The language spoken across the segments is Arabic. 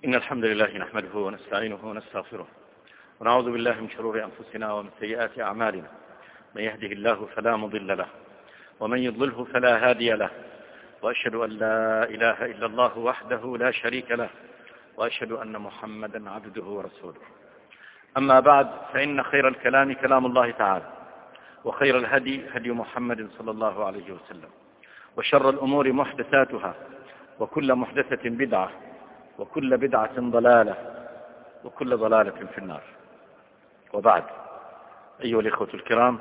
إن الحمد لله نحمده ونستعينه ونستغفره ونعوذ بالله من شرور أنفسنا ومن سيئات أعمالنا. من يهده الله فلا مضل له ومن يضلله فلا هادي له، وأشهد أن لا إله إلا الله وحده لا شريك له، وأشهد أن محمدا عبده ورسوله. أما بعد، فإن خير الكلام كلام الله تعالى، وخير الهدي هدي محمد صلى الله عليه وسلم، وشر الأمور محدثاتها، وكل محدثة بدعة، وكل بدعة ضلالة، وكل ضلالة في النار. وبعد، أيها الإخوة الكرام،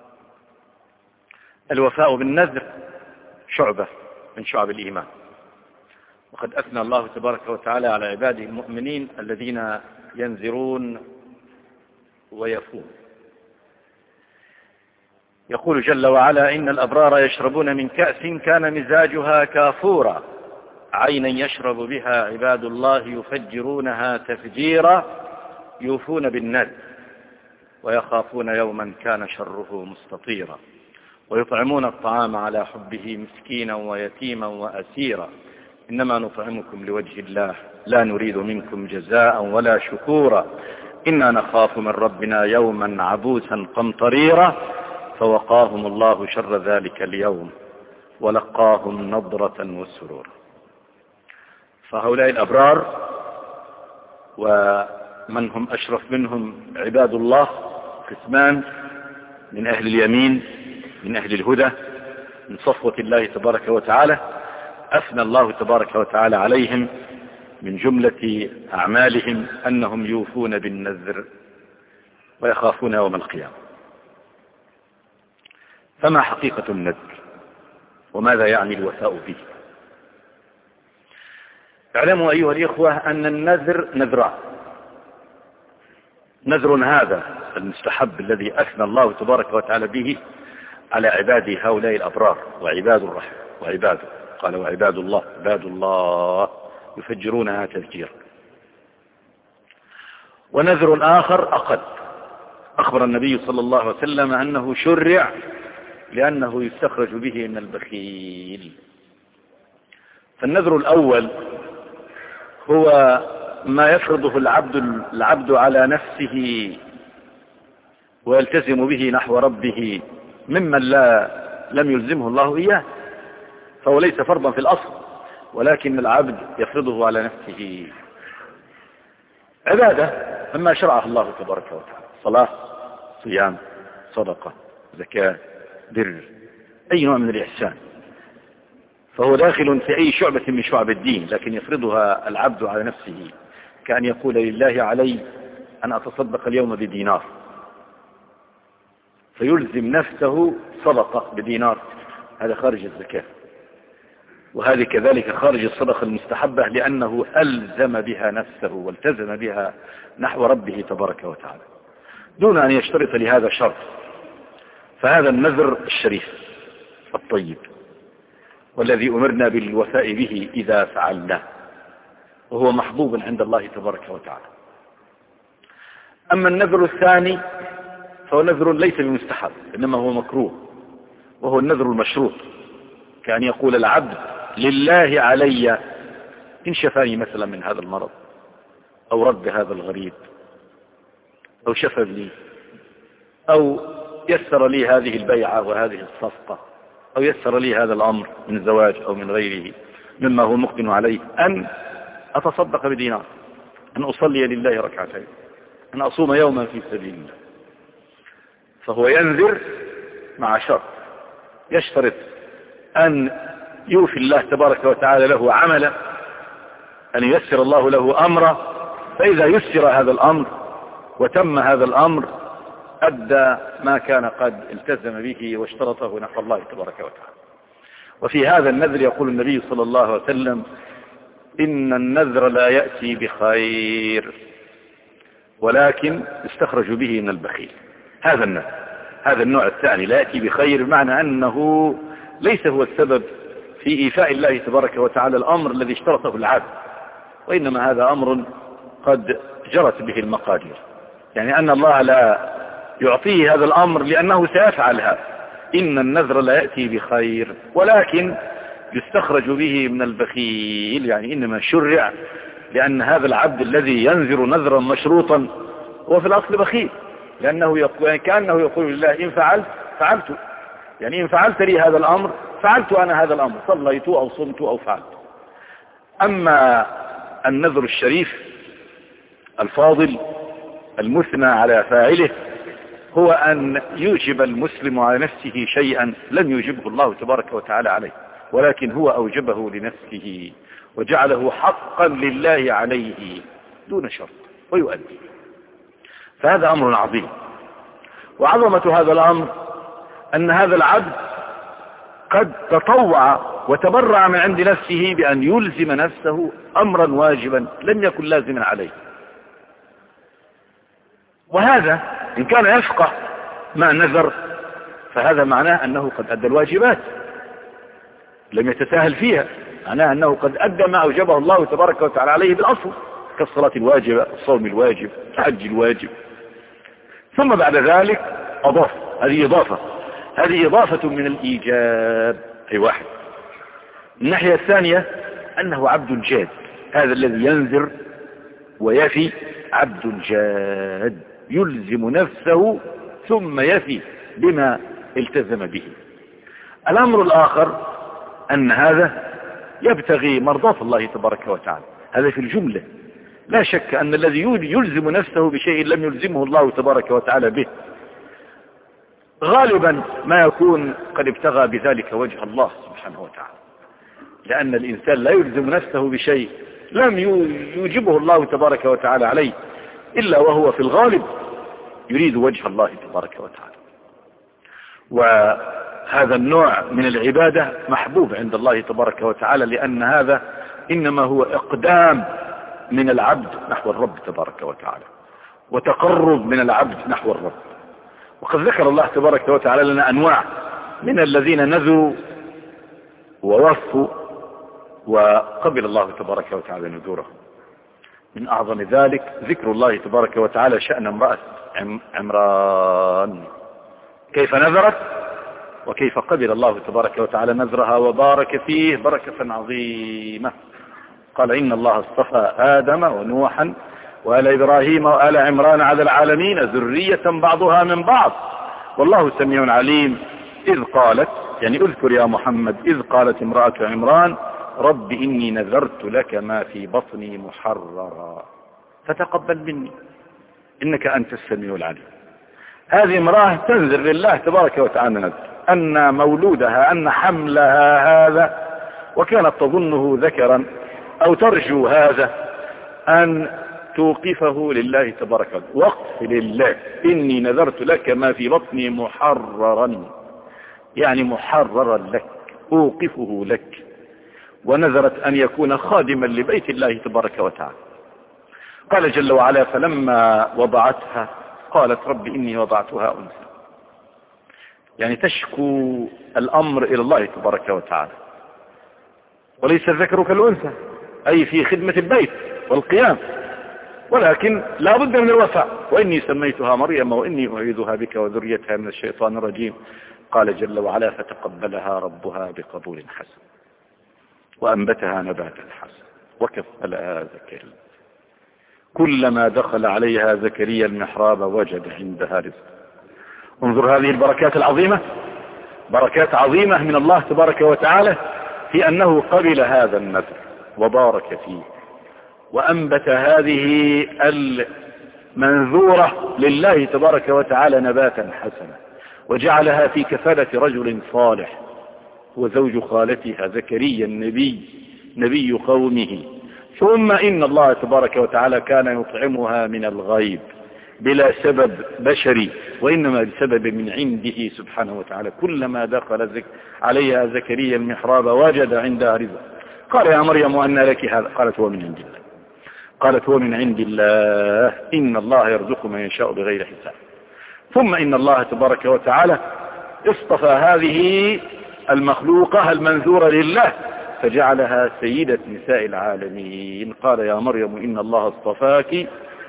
الوفاء بالنذر شعبة من شعب الإيمان، وقد أثنى الله تبارك وتعالى على عباده المؤمنين الذين ينذرون ويفون. يقول جل وعلا: إن الأبرار يشربون من كأس كان مزاجها كافورا عينا يشرب بها عباد الله يفجرونها تفجيرا يوفون بالنذر ويخافون يوما كان شره مستطيرا ويطعمون الطعام على حبه مسكينا ويتيما وأسيرا إنما نطعمكم لوجه الله لا نريد منكم جزاء ولا شكورا إنا نخاف من ربنا يوما عبوسا قمطريرا فوقاهم الله شر ذلك اليوم ولقاهم نضرة وسرورا. فهؤلاء الأبرار ومن هم أشرف منهم عباد الله قسمان: من أهل اليمين، من أهل الهدى، من صفوة الله تبارك وتعالى. أثنى الله تبارك وتعالى عليهم من جملة أعمالهم أنهم يوفون بالنذر ويخافون يوم القيامة. فما حقيقة النذر وماذا يعني الوفاء به؟ اعلموا أيها الإخوة أن النذر نذران: نذر هذا المستحب الذي أثنى الله تبارك وتعالى به على عباده هؤلاء الأبرار وعباد الرحمة وعباده، قال: وعباد الله عباد الله يفجرونها تفجيرا. ونذر آخر أقل، أخبر النبي صلى الله عليه وسلم أنه شرع لأنه يستخرج به من البخيل. فالنذر الأول هو ما يفرضه العبد على نفسه ويلتزم به نحو ربه ممن لم يلزمه الله إياه، فهو ليس فرضا في الأصل، ولكن العبد يفرضه على نفسه عبادة مما شرعه الله تبارك وتعالى: صلاة، صيام، صدقة، زكاة، بر، أي نوع من الإحسان، فهو داخل في أي شعبة من شعب الدين، لكن يفرضها العبد على نفسه، كأن يقول: لله علي أن أتصدق اليوم بدينار، فيلزم نفسه صدقة بدينار، هذا خارج الزكاة، وهذه كذلك خارج الصدقة المستحبة، لأنه ألزم بها نفسه والتزم بها نحو ربه تبارك وتعالى دون أن يشترط لهذا شرط. فهذا النذر الشريف الطيب والذي أمرنا بالوفاء به إذا فعلناه، وهو محبوب عند الله تبارك وتعالى. أما النذر الثاني فهو نذر ليس بمستحب، إنما هو مكروه، وهو النذر المشروط، كأن يقول العبد: لله علي إن شفاني مثلا من هذا المرض، أو رد هذا الغريب، أو شفى لي، أو يسر لي هذه البيعة وهذه الصفقة، أو يسر لي هذا الأمر من زواج أو من غيره مما هو مقدم عليه، أن أتصدق بدينار، أن أصلي لله ركعتين، أن أصوم يوما في سبيل الله. فهو ينذر مع شرط، يشترط أن يوفي الله تبارك وتعالى له عملا، أن ييسر الله له أمره، فإذا يسر هذا الأمر وتم هذا الأمر أدى ما كان قد التزم به واشترطه نحو الله تبارك وتعالى. وفي هذا النذر يقول النبي صلى الله عليه وسلم: إن النذر لا يأتي بخير ولكن يستخرج به من البخيل. هذا النذر، هذا النوع الثاني، لا يأتي بخير، بمعنى أنه ليس هو السبب في إيفاء الله تبارك وتعالى الأمر الذي اشترطه العبد، وإنما هذا أمر قد جرت به المقادير، يعني أن الله لا يعطيه هذا الأمر لأنه سيفعل هذا. إن النذر لا يأتي بخير ولكن يستخرج به من البخيل، يعني إنما شرع لأن هذا العبد الذي ينذر نذرا مشروطا هو في الأصل بخيل، لأنه كأنه يقول لله إن فعلت فعلت، يعني إن فعلت لي هذا الأمر فعلت أنا هذا الأمر، صليت أو صمت أو فعلت. أما النذر الشريف الفاضل المثنى على فاعله هو أن يوجب المسلم على نفسه شيئا لم يوجبه الله تبارك وتعالى عليه، ولكن هو أوجبه لنفسه وجعله حقا لله عليه دون شرط ويؤدي. فهذا أمر عظيم. وعظمة هذا الأمر أن هذا العبد قد تطوع وتبرع من عند نفسه بأن يلزم نفسه أمرا واجبا لم يكن لازما عليه. وهذا إن كان يفقه ما نذر فهذا معناه أنه قد أدى الواجبات لم يتساهل فيها، معناه أنه قد أدى ما أوجبه الله تبارك وتعالى عليه بالأصل كالصلاة الواجبة، الصوم الواجب، الحج الواجب. ثم بعد ذلك أضاف، هذه إضافة من الإيجاب أي واحد. الناحية الثانية أنه عبد جاد، هذا الذي ينذر ويفي عبد جاد يلزم نفسه ثم يفي بما التزم به. الأمر الآخر أن هذا يبتغي مرضاة الله تبارك وتعالى، هذا في الجملة. لا شك أن الذي يلزم نفسه بشيء لم يلزمه الله تبارك وتعالى به غالبا ما يكون قد ابتغى بذلك وجه الله سبحانه وتعالى، لأن الإنسان لا يلزم نفسه بشيء لم يوجبه الله تبارك وتعالى عليه إلا وهو في الغالب يريد وجه الله تبارك وتعالى. وهذا النوع من العبادة محبوب عند الله تبارك وتعالى، لأن هذا إنما هو إقدام من العبد نحو الرب تبارك وتعالى وتقرب من العبد نحو الرب. وقد ذكر الله تبارك وتعالى لنا أنواع من الذين نذروا ووفوا وقبل الله تبارك وتعالى نذورهم. من أعظم ذلك ذكر الله تبارك وتعالى شأن امرأة عمران، كيف نذرت وكيف قبل الله تبارك وتعالى نذرها وبارك فيه بركة عظيمة. قال إن الله اصطفى آدم ونوحا وآل إبراهيم وآل عمران على العالمين ذرية بعضها من بعض والله سميع عليم. إذ قالت، يعني اذكر يا محمد، إذ قالت امرأة عمران رب إني نذرت لك ما في بطني محررا فتقبل مني إنك أنت السميع العليم. هذه امرأة تنذر لله تبارك وتعالى نذر أن مولودها، أن حملها هذا، وكانت تظنه ذكرا أو ترجو هذا، أن توقفه لله تبارك وتعالى، وقف لله. إني نذرت لك ما في بطني محررا، يعني محررا لك، أوقفه لك. ونذرت أن يكون خادما لبيت الله تبارك وتعالى. قال جل وعلا فلما وضعتها قالت رب إني وضعتها أنثى، يعني تشكو الأمر إلى الله تبارك وتعالى. وليس الذكر كالأنثى، أي في خدمة البيت والقيام، ولكن لا بد من الوفاء. وإني سميتها مريم وإني أعيذها بك وذريتها من الشيطان الرجيم. قال جل وعلا فتقبلها ربها بقبول حسن وأنبتها نباتا حسنا وكفلها زكريا. كلما دخل عليها زكريا المحراب وجد عندها رزقا. انظر هذه البركات العظيمة، بركات عظيمة من الله تبارك وتعالى في أنه قبل هذا النذر وبارك فيه وأنبت هذه المنذورة لله تبارك وتعالى نباتا حسنا، وجعلها في كفالة رجل صالح وزوج خالتها زكريا نبي قومه. ثم إن الله تبارك وتعالى كان يطعمها من الغيب بلا سبب بشري، وإنما بسبب من عنده سبحانه وتعالى. كلما دخل عليها زكريا المحراب وجد عندها رزقا. قال يا مريم أن لك هذا؟ قالت هو من عند الله. قالت هو من عند الله إن الله يرزق من يشاء بغير حساب. ثم إن الله تبارك وتعالى اصطفى هذه المخلوقة المنذورة لله فجعلها سيدة نساء العالمين. قال يا مريم إن الله اصطفاك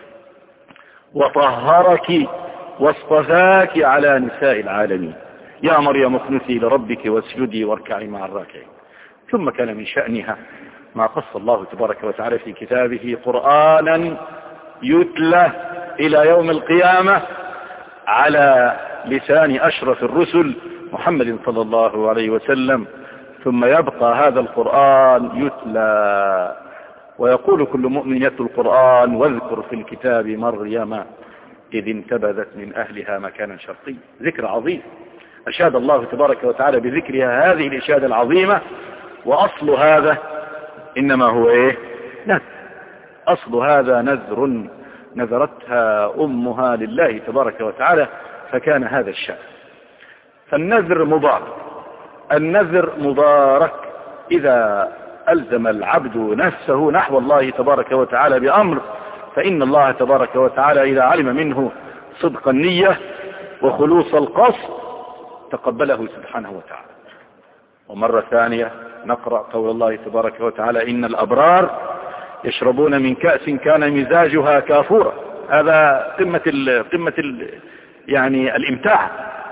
وطهرك واصطفاك على نساء العالمين. يا مريم اقنتي لربك واسجدي واركعي مع الراكعين. ثم كان من شأنها ما قص الله تبارك وتعالى في كتابه قرآنا يتلى إلى يوم القيامة على لسان أشرف الرسل محمد صلى الله عليه وسلم، ثم يبقى هذا القرآن يتلى. ويقول كل مؤمن يتلو القرآن: واذكر في الكتاب مريم إذ انتبذت من أهلها مكانا شرقيا. ذكر عظيم أشاد الله تبارك وتعالى بذكرها هذه الإشادة العظيمة. وأصل هذا إنما هو نذر. أصل هذا نذر نذرتها أمها لله تبارك وتعالى، فكان هذا الشأن. فالنذر مبارك، النذر مبارك إذا ألزم العبد نفسه نحو الله تبارك وتعالى بأمر، فإن الله تبارك وتعالى إذا علم منه صدق النية وخلوص القصد تقبله سبحانه وتعالى. ومرة ثانية نقرأ قول الله تبارك وتعالى: إن الأبرار يشربون من كأس كان مزاجها كافورا. هذا قمة يعني الامتاع،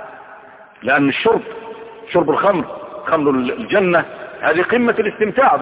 لأن شرب الخمر، خمر الجنة، هذه قمة الاستمتاع.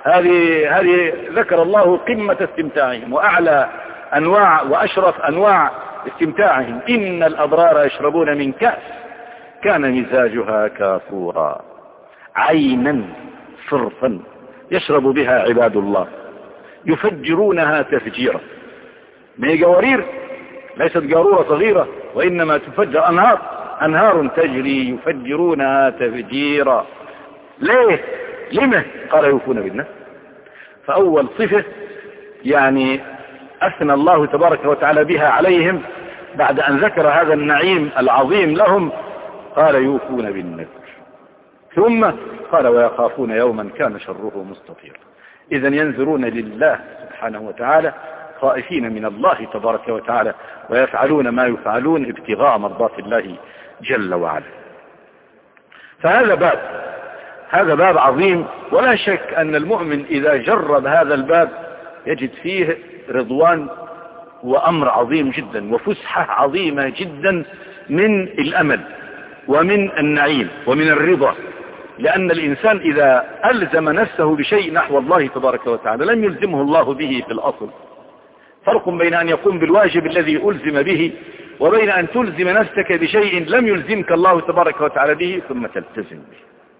هذه ذكر الله قمة استمتاعهم وأعلى أنواع وأشرف أنواع استمتاعهم. إن الأبرار يشربون من كأس كان مزاجها كافورا، عينا صرفا يشرب بها عباد الله يفجرونها تفجيرا. ما هي قوارير، ليست قارورة صغيرة، وإنما تفجر أنهار تجري يفجرونها تفجيرا. ليه؟ لما؟ قال: يوفون بالنذر. فأول صفة يعني أثنى الله تبارك وتعالى بها عليهم بعد أن ذكر هذا النعيم العظيم لهم، قال: يوفون بالنذر. ثم قال: ويخافون يوما كان شره مستطيرا. إذا ينذرون لله سبحانه وتعالى خائفين من الله تبارك وتعالى، ويفعلون ما يفعلون ابتغاء مرضات الله جل وعلا. فهذا باب عظيم، ولا شك أن المؤمن إذا جرب هذا الباب يجد فيه رضوان وأمر عظيم جدا وفسحة عظيمة جدا من الأمل ومن النعيم ومن الرضا. لأن الإنسان إذا ألزم نفسه بشيء نحو الله تبارك وتعالى لم يلزمه الله به في الأصل. فرق بين أن يقوم بالواجب الذي ألزم به وبين أن تلزم نفسك بشيء لم يلزمك الله تبارك وتعالى به ثم تلتزم به.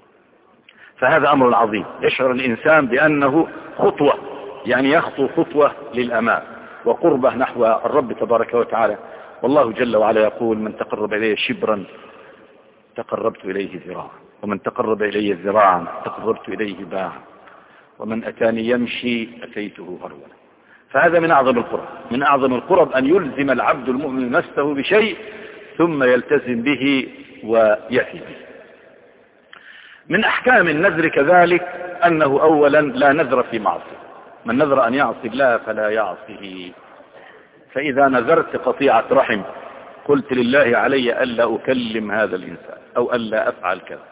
فهذا أمر عظيم، يشعر الإنسان بأنه خطوة، يعني يخطو خطوة للأمام وقربة نحو الرب تبارك وتعالى. والله جل وعلا يقول: من تقرب إليه شبرا تقربت إليه ذراعا، ومن تقرب إلي ذراعا تقربت إليه باعا، ومن أتاني يمشي أتيته هرولا. فهذا من أعظم القرب أن يلزم العبد المؤمن نفسه بشيء ثم يلتزم به ويفي به. من أحكام النذر كذلك أنه أولا لا نذر في معصية. من نذر أن يعصي الله فلا يعصيه. فإذا نذرت قطيعة رحم قلت: لله علي ألا أكلم هذا الإنسان أو ألا أفعل كذا،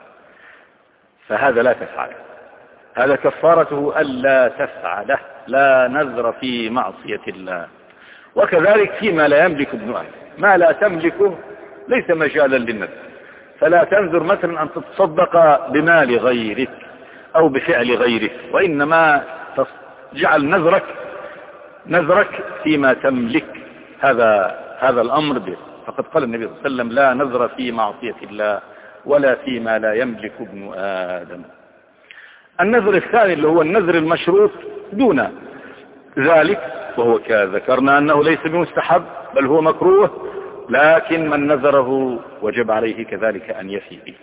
فهذا لا تفعله، هذا كفارته ألا تفعله. لا نذر في معصية الله. وكذلك فيما لا يملك ابن آدم، ما لا تملكه ليس مجالا للنذر. فلا تنذر مثلا أن تتصدق بمال غيرك أو بفعل غيرك، وإنما تجعل نذرك فيما تملك. هذا الأمر به. فقد قال النبي صلى الله عليه وسلم: لا نذر في معصية الله ولا فيما لا يملك ابن آدم. النذر الثاني اللي هو النذر المشروط دون ذلك، وهو ذكرنا أنه ليس بمستحب بل هو مكروه، لكن من نذره وجب عليه كذلك أن يفي به.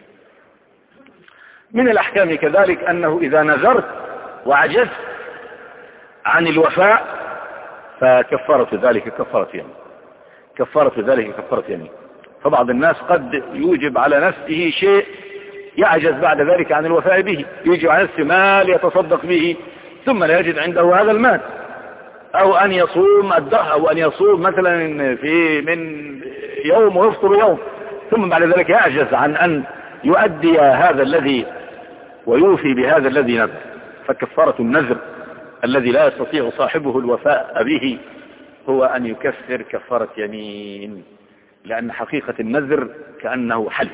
من الأحكام كذلك أنه إذا نذرت وعجزت عن الوفاء فكفارة ذلك كفارة يمين. فبعض الناس قد يوجب على نفسه شيء يعجز بعد ذلك عن الوفاء به، يوجب على نفسه مال يتصدق به ثم لا يجد عنده هذا المال، أو أن يصوم الدهر، أو أن يصوم مثلا من يوم ويفطر يوم، ثم بعد ذلك يعجز عن أن يؤدي هذا الذي ويوفي بهذا الذي نذر. فكفارة النذر الذي لا يستطيع صاحبه الوفاء به هو أن يكفر كفارة يمين، لأن حقيقة النذر كأنه حلف.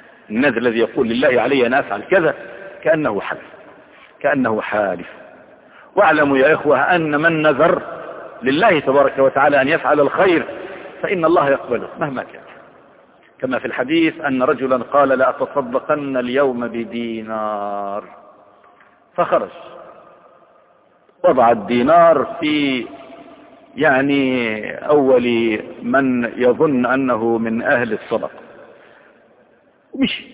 النذر الذي يقول: لله علي أن أفعل كذا، كأنه حلف، كأنه حالف. واعلموا يا إخوة أن من نذر لله تبارك وتعالى أن يفعل الخير فإن الله يقبله مهما كان. كما في الحديث أن رجلا قال لأتصدقن اليوم بدينار، فخرج وضع الدينار في أول من يظن أنه من أهل الصدقة ومشي.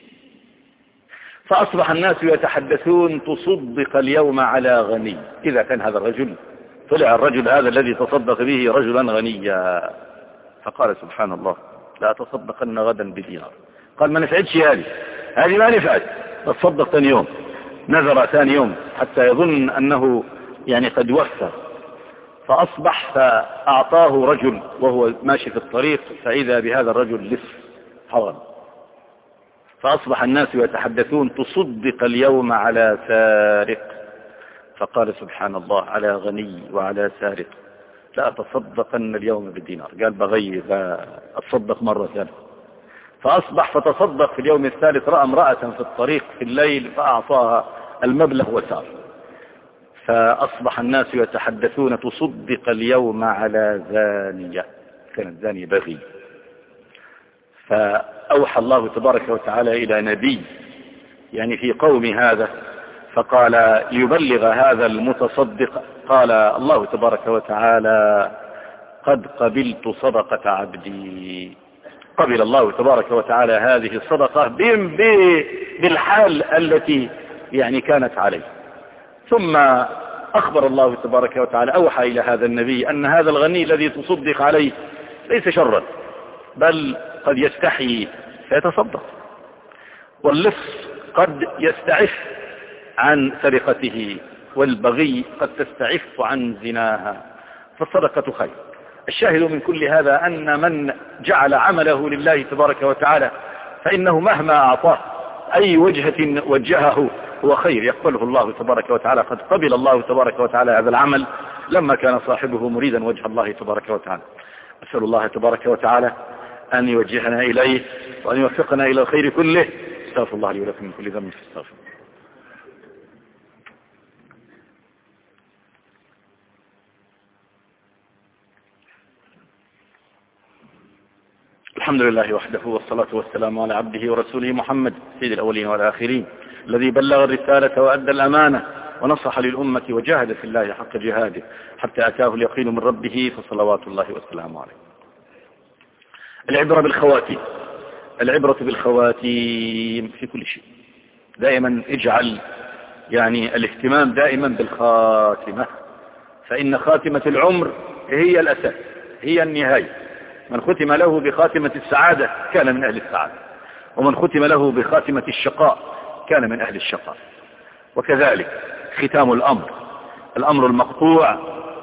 فأصبح الناس يتحدثون تصدق اليوم على غني. إذا كان هذا الرجل طلع الرجل هذا الذي تصدق به رجلا غنيا، فقال سبحان الله لا تصدقن غدا بدينار. قال ما نفعتش هذه ما نفعت، تصدق ثاني يوم، نذر ثاني يوم حتى يظن أنه قد وفى. فأصبح فأعطاه رجل وهو ماشي في الطريق، فإذا بهذا الرجل لص حرام. فأصبح الناس يتحدثون تصدق اليوم على سارق. فقال سبحان الله على غني وعلى سارق لا أتصدقن اليوم بالدينار. قال بغير أتصدق مرة ثانية. فأصبح فتصدق في اليوم الثالث، رأى امرأة في الطريق في الليل فأعطاها المبلغ وسار. فأصبح الناس يتحدثون تصدق اليوم على زانية، كانت زانية بغي. فأوحى الله تبارك وتعالى إلى نبي في قوم هذا، فقال ليبلغ هذا المتصدق، قال الله تبارك وتعالى قد قبلت صدقة عبدي. قبل الله تبارك وتعالى هذه الصدقة بالحال التي كانت عليه. ثم أخبر الله تبارك وتعالى، أوحى إلى هذا النبي أن هذا الغني الذي تصدق عليه ليس شرا، بل قد يستحي فيتصدق، واللص قد يستعف عن سرقته، والبغي قد تستعف عن زناها، فالصدقة خير. الشاهد من كل هذا أن من جعل عمله لله تبارك وتعالى فإنه مهما أعطاه أي وجهة وجهه هو خير يقبله الله تبارك وتعالى. قد قبل الله تبارك وتعالى هذا العمل لما كان صاحبه مريدا وجه الله تبارك وتعالى. أسأل الله تبارك وتعالى أن يوجهنا إليه وأن يوفقنا إلى الخير كله. استغفر الله لي ولكم من كل ذنب فاستغفروه. الحمد لله وحده، والصلاة والسلام على عبده ورسوله محمد سيد الأولين والآخرين، الذي بلغ الرسالة وأدى الأمانة ونصح للأمة وجاهد في الله حق جهاده حتى أتاه اليقين من ربه، فصلوات الله وسلامه عليه. العبرة بالخواتيم، العبرة بالخواتيم في كل شيء. دائما اجعل الاهتمام دائما بالخاتمة، فإن خاتمة العمر هي الأساس، هي النهاية. من ختم له بخاتمة السعادة كان من أهل السعادة، ومن ختم له بخاتمة الشقاء كان من أهل الشقاء. وكذلك ختام الأمر المقطوع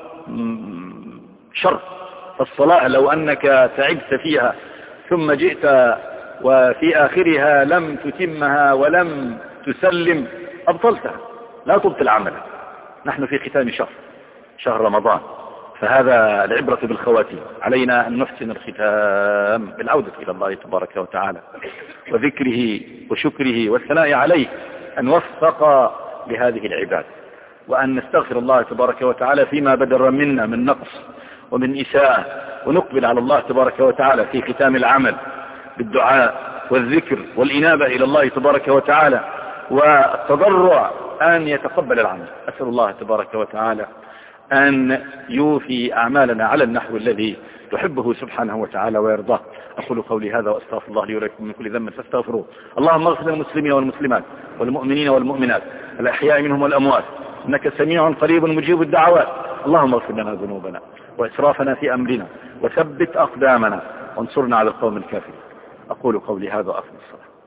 شر. فالصلاة لو أنك تعبت فيها ثم جئت وفي آخرها لم تتمها ولم تسلم أبطلتها، لا تبطل عملك. نحن في ختام شهر رمضان، فهذا العبرة بالخواتيم. علينا أن نحسن الختام بالعودة إلى الله تبارك وتعالى وذكره وشكره والثناء عليه، أن وفق لهذه العباد، وأن نستغفر الله تبارك وتعالى فيما بدر منا من نقص ومن إساءة، ونقبل على الله تبارك وتعالى في ختام العمل بالدعاء والذكر والإنابة إلى الله تبارك وتعالى والتضرع أن يتقبل العمل. أسأل الله تبارك وتعالى أن يوفي أعمالنا على النحو الذي يحبه سبحانه وتعالى ويرضاه. أقول قولي هذا وأستغفر الله لي ولكم من كل ذنب فاستغفروه. اللهم اغفر للمسلمين والمسلمات والمؤمنين والمؤمنات الأحياء منهم والأموات، إنك سميع قريب مجيب الدعوات. اللهم اغفر لنا ذنوبنا وإسرافنا في أمرنا وثبت أقدامنا وانصرنا على القوم الكافرين. أقول قولي هذا وأقم الصلاة.